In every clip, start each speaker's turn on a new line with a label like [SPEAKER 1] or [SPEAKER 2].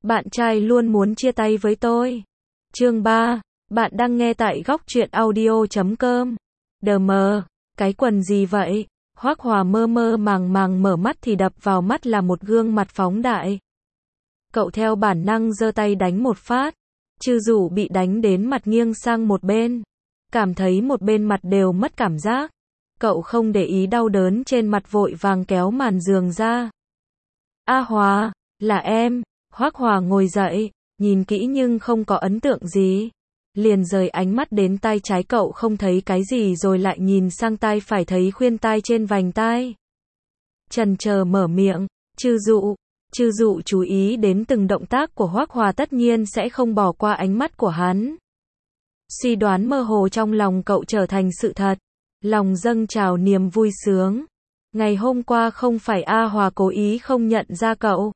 [SPEAKER 1] Bạn trai luôn muốn chia tay với tôi. Chương 3. Bạn đang nghe tại góc truyện audio.com. DM, cái quần gì vậy? Hoác Hòa mơ mơ màng màng mở mắt thì đập vào mắt là một gương mặt phóng đại. Cậu theo bản năng giơ tay đánh một phát. Chư Dụ bị đánh đến mặt nghiêng sang một bên. Cảm thấy một bên mặt đều mất cảm giác. Cậu không để ý đau đớn trên mặt vội vàng kéo màn giường ra. A Hòa, là em. Hoác Hòa ngồi dậy, nhìn kỹ nhưng không có ấn tượng gì. Liền rời ánh mắt đến tai trái cậu không thấy cái gì rồi lại nhìn sang tai phải thấy khuyên tai trên vành tai. Chần chờ mở miệng, Chư Dụ. Chư Dụ chú ý đến từng động tác của Hoác Hòa tất nhiên sẽ không bỏ qua ánh mắt của hắn. Suy đoán mơ hồ trong lòng cậu trở thành sự thật. Lòng dâng trào niềm vui sướng. Ngày hôm qua không phải A Hòa cố ý không nhận ra cậu.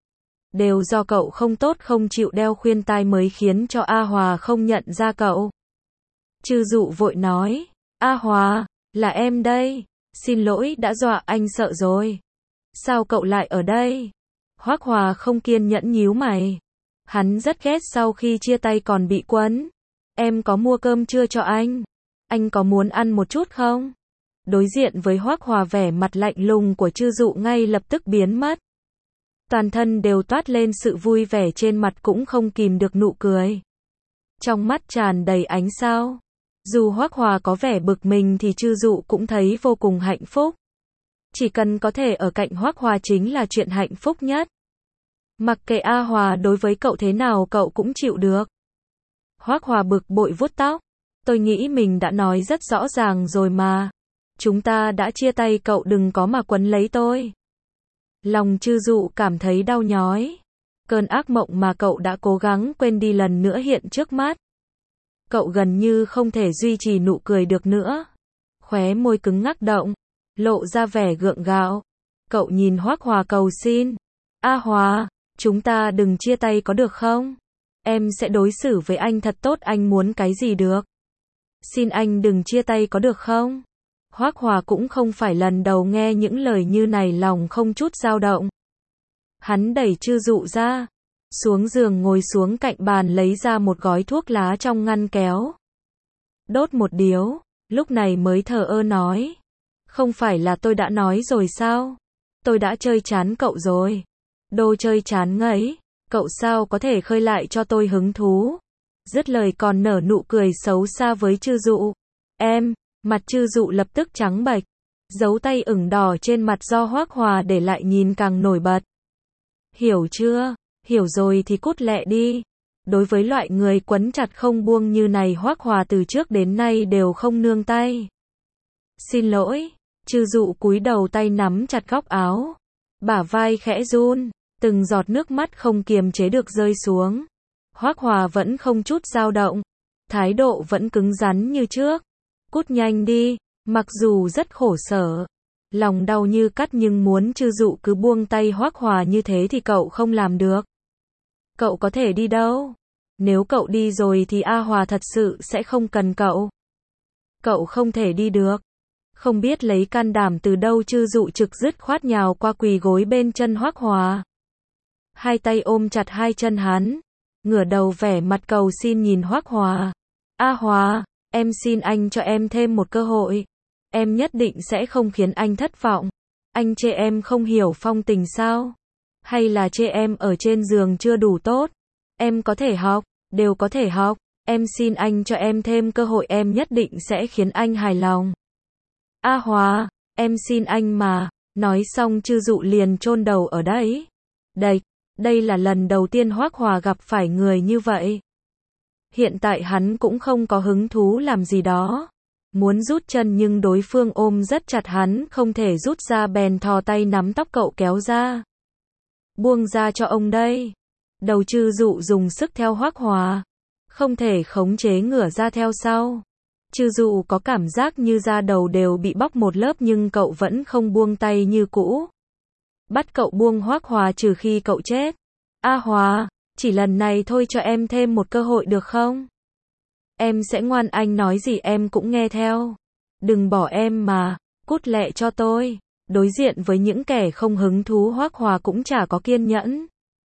[SPEAKER 1] Đều do cậu không tốt không chịu đeo khuyên tai mới khiến cho A Hòa không nhận ra cậu. Chư Dụ vội nói, A Hòa, là em đây. Xin lỗi đã dọa anh sợ rồi. Sao cậu lại ở đây? Hoác Hòa không kiên nhẫn nhíu mày. Hắn rất ghét sau khi chia tay còn bị quấn. Em có mua cơm trưa cho anh? Anh có muốn ăn một chút không? Đối diện với Hoác Hòa vẻ mặt lạnh lùng của Chư Dụ ngay lập tức biến mất. Toàn thân đều toát lên sự vui vẻ trên mặt cũng không kìm được nụ cười. Trong mắt tràn đầy ánh sao. Dù Hoác Hòa có vẻ bực mình thì Chư Dụ cũng thấy vô cùng hạnh phúc. Chỉ cần có thể ở cạnh Hoác Hòa chính là chuyện hạnh phúc nhất. Mặc kệ A Hòa đối với cậu thế nào cậu cũng chịu được. Hoác Hòa bực bội vuốt tóc. Tôi nghĩ mình đã nói rất rõ ràng rồi mà. Chúng ta đã chia tay cậu đừng có mà quấn lấy tôi. Lòng Chư Dụ cảm thấy đau nhói. Cơn ác mộng mà cậu đã cố gắng quên đi lần nữa hiện trước mắt. Cậu gần như không thể duy trì nụ cười được nữa. Khóe môi cứng ngắc động, lộ ra vẻ gượng gạo. Cậu nhìn Hoác Hòa cầu xin. A Hòa, chúng ta đừng chia tay có được không? Em sẽ đối xử với anh thật tốt, anh muốn cái gì được. Xin anh đừng chia tay có được không? Hoác Hòa cũng không phải lần đầu nghe những lời như này, lòng không chút dao động. Hắn đẩy Chư Dụ ra, xuống giường ngồi xuống cạnh bàn lấy ra một gói thuốc lá trong ngăn kéo. Đốt một điếu, lúc này mới thờ ơ nói. Không phải là tôi đã nói rồi sao? Tôi đã chơi chán cậu rồi. Đồ chơi chán ngấy, cậu sao có thể khơi lại cho tôi hứng thú? Dứt lời còn nở nụ cười xấu xa với Chư Dụ. Em, mặt Chư Dụ lập tức trắng bệch. Dấu tay ửng đỏ trên mặt do Hoác Hòa để lại nhìn càng nổi bật. Hiểu chưa? Hiểu rồi thì cút lẹ đi. Đối với loại người quấn chặt không buông như này Hoác Hòa từ trước đến nay đều không nương tay. Xin lỗi. Chư Dụ cúi đầu tay nắm chặt góc áo. Bả vai khẽ run. Từng giọt nước mắt không kiềm chế được rơi xuống. Hoác Hòa vẫn không chút dao động. Thái độ vẫn cứng rắn như trước. Cút nhanh đi. Mặc dù rất khổ sở. Lòng đau như cắt nhưng muốn Chư Dụ cứ buông tay Hoác Hòa như thế thì cậu không làm được. Cậu có thể đi đâu? Nếu cậu đi rồi thì A Hòa thật sự sẽ không cần cậu. Cậu không thể đi được. Không biết lấy can đảm từ đâu Chư Dụ trực dứt khoát nhào qua quỳ gối bên chân Hoác Hòa. Hai tay ôm chặt hai chân hắn. Ngửa đầu vẻ mặt cầu xin nhìn Hoác Hòa. A Hòa, em xin anh cho em thêm một cơ hội. Em nhất định sẽ không khiến anh thất vọng. Anh chê em không hiểu phong tình sao? Hay là chê em ở trên giường chưa đủ tốt? Em có thể học, đều có thể học. Em xin anh cho em thêm cơ hội, em nhất định sẽ khiến anh hài lòng. A Hòa, em xin anh mà. Nói xong Chư Dụ liền chôn đầu ở đấy. Đây là lần đầu tiên Hoác Hòa gặp phải người như vậy. Hiện tại hắn cũng không có hứng thú làm gì đó. Muốn rút chân nhưng đối phương ôm rất chặt hắn không thể rút ra bèn thò tay nắm tóc cậu kéo ra. Buông ra cho ông đây. Đầu Chư Dụ dùng sức theo Hoác Hòa. Không thể khống chế ngửa ra theo sau. Chư Dụ có cảm giác như da đầu đều bị bóc một lớp nhưng cậu vẫn không buông tay như cũ. Bắt cậu buông Hoác Hòa trừ khi cậu chết. A Hòa, chỉ lần này thôi cho em thêm một cơ hội được không? Em sẽ ngoan, anh nói gì em cũng nghe theo. Đừng bỏ em mà, cút lẹ cho tôi. Đối diện với những kẻ không hứng thú Hoác Hòa cũng chả có kiên nhẫn.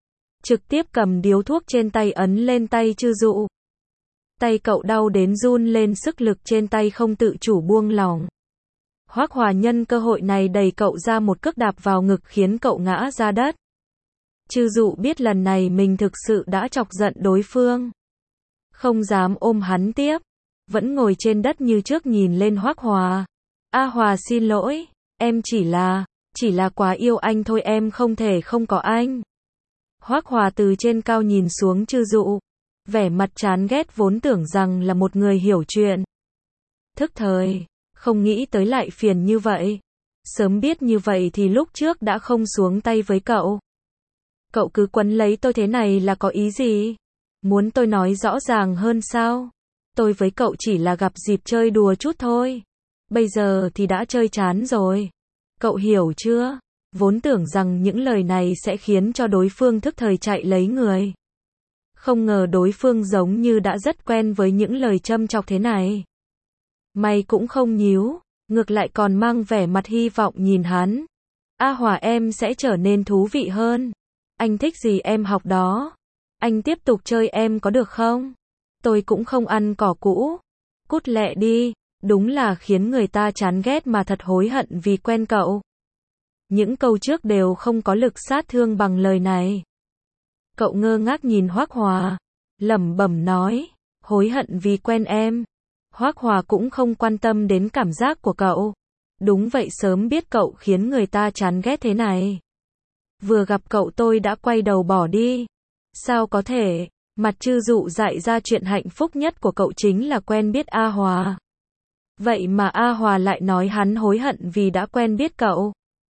[SPEAKER 1] trực tiếp cầm điếu thuốc trên tay ấn lên tay Chư Dụ. Tay cậu đau đến run lên, sức lực trên tay không tự chủ buông lỏng. Hoắc Hòa nhân cơ hội này đẩy cậu ra một cước đạp vào ngực khiến cậu ngã ra đất. Chư Dụ biết lần này mình thực sự đã chọc giận đối phương. Không dám ôm hắn tiếp. Vẫn ngồi trên đất như trước nhìn lên Hoắc Hòa. A Hòa xin lỗi, em chỉ là quá yêu anh thôi, em không thể không có anh. Hoắc Hòa từ trên cao nhìn xuống Chư Dụ. Vẻ mặt chán ghét, vốn tưởng rằng là một người hiểu chuyện. Thức thời, không nghĩ tới lại phiền như vậy. Sớm biết như vậy thì lúc trước đã không xuống tay với cậu. Cậu cứ quấn lấy tôi thế này là có ý gì? Muốn tôi nói rõ ràng hơn sao? Tôi với cậu chỉ là gặp dịp chơi đùa chút thôi. Bây giờ thì đã chơi chán rồi. Cậu hiểu chưa? Vốn tưởng rằng những lời này sẽ khiến cho đối phương thức thời chạy lấy người. Không ngờ đối phương giống như đã rất quen với những lời châm chọc thế này. Mày cũng không nhíu, ngược lại còn mang vẻ mặt hy vọng nhìn hắn. A Hòa, em sẽ trở nên thú vị hơn. Anh thích gì em học đó. Anh tiếp tục chơi em có được không? Tôi cũng không ăn cỏ cũ. Cút lẹ đi, đúng là khiến người ta chán ghét mà thật hối hận vì quen cậu. Những câu trước đều không có lực sát thương bằng lời này. Cậu ngơ ngác nhìn Hoắc Hòa, lẩm bẩm nói, hối hận vì quen em. Hoắc Hòa cũng không quan tâm đến cảm giác của cậu. Đúng vậy, sớm biết cậu khiến người ta chán ghét thế này. Vừa gặp cậu tôi đã quay đầu bỏ đi. Sao có thể? Mặt Chư Dụ dại ra chuyện hạnh phúc nhất của cậu chính là quen biết A Hòa. Vậy mà A Hòa lại nói hắn hối hận vì đã quen biết cậu.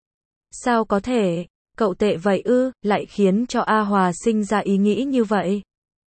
[SPEAKER 1] Sao có thể? Cậu tệ vậy ư? Lại khiến cho A Hòa sinh ra ý nghĩ như vậy.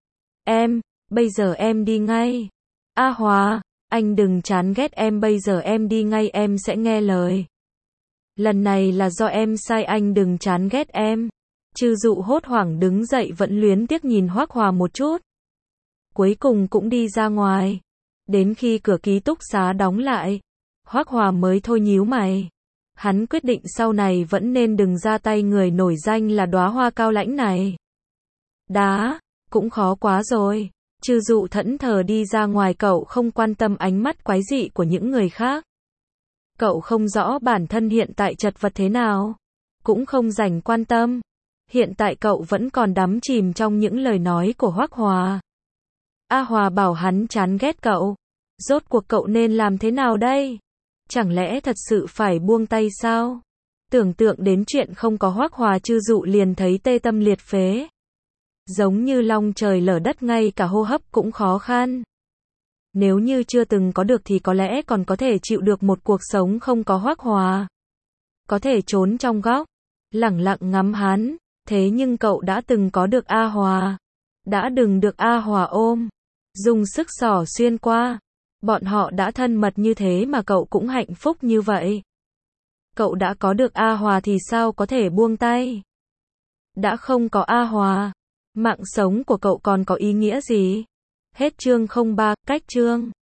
[SPEAKER 1] Bây giờ em đi ngay. A Hòa, anh đừng chán ghét em, bây giờ em đi ngay, em sẽ nghe lời. Lần này là do em sai, anh đừng chán ghét em. Chư Dụ hốt hoảng đứng dậy, vẫn luyến tiếc nhìn Hoắc Hòa một chút. Cuối cùng cũng đi ra ngoài. Đến khi cửa ký túc xá đóng lại, Hoắc Hòa mới thôi nhíu mày. Hắn quyết định sau này vẫn nên đừng ra tay người nổi danh là đóa hoa cao lãnh này. Đá, cũng khó quá rồi. Chư Dụ thẫn thờ đi ra ngoài, cậu không quan tâm ánh mắt quái dị của những người khác. Cậu không rõ bản thân hiện tại chật vật thế nào. Cũng không rảnh quan tâm. Hiện tại cậu vẫn còn đắm chìm trong những lời nói của Hoắc Hòa. A Hòa bảo hắn chán ghét cậu. Rốt cuộc cậu nên làm thế nào đây? Chẳng lẽ thật sự phải buông tay sao? Tưởng tượng đến chuyện không có Hoắc Hòa, Chư Dụ liền thấy tê tâm liệt phế. Giống như long trời lở đất, ngay cả hô hấp cũng khó khăn. Nếu như chưa từng có được thì có lẽ còn có thể chịu được một cuộc sống không có Hoắc Hòa. Có thể trốn trong góc, lẳng lặng ngắm hắn. Thế nhưng cậu đã từng có được A Hòa. Đã từng được A Hòa ôm. Dùng sức xỏ xuyên qua. Bọn họ đã thân mật như thế mà cậu cũng hạnh phúc như vậy. Cậu đã có được A Hòa thì sao có thể buông tay? Đã không có A Hòa, mạng sống của cậu còn có ý nghĩa gì? Hết chương 03, cách chương.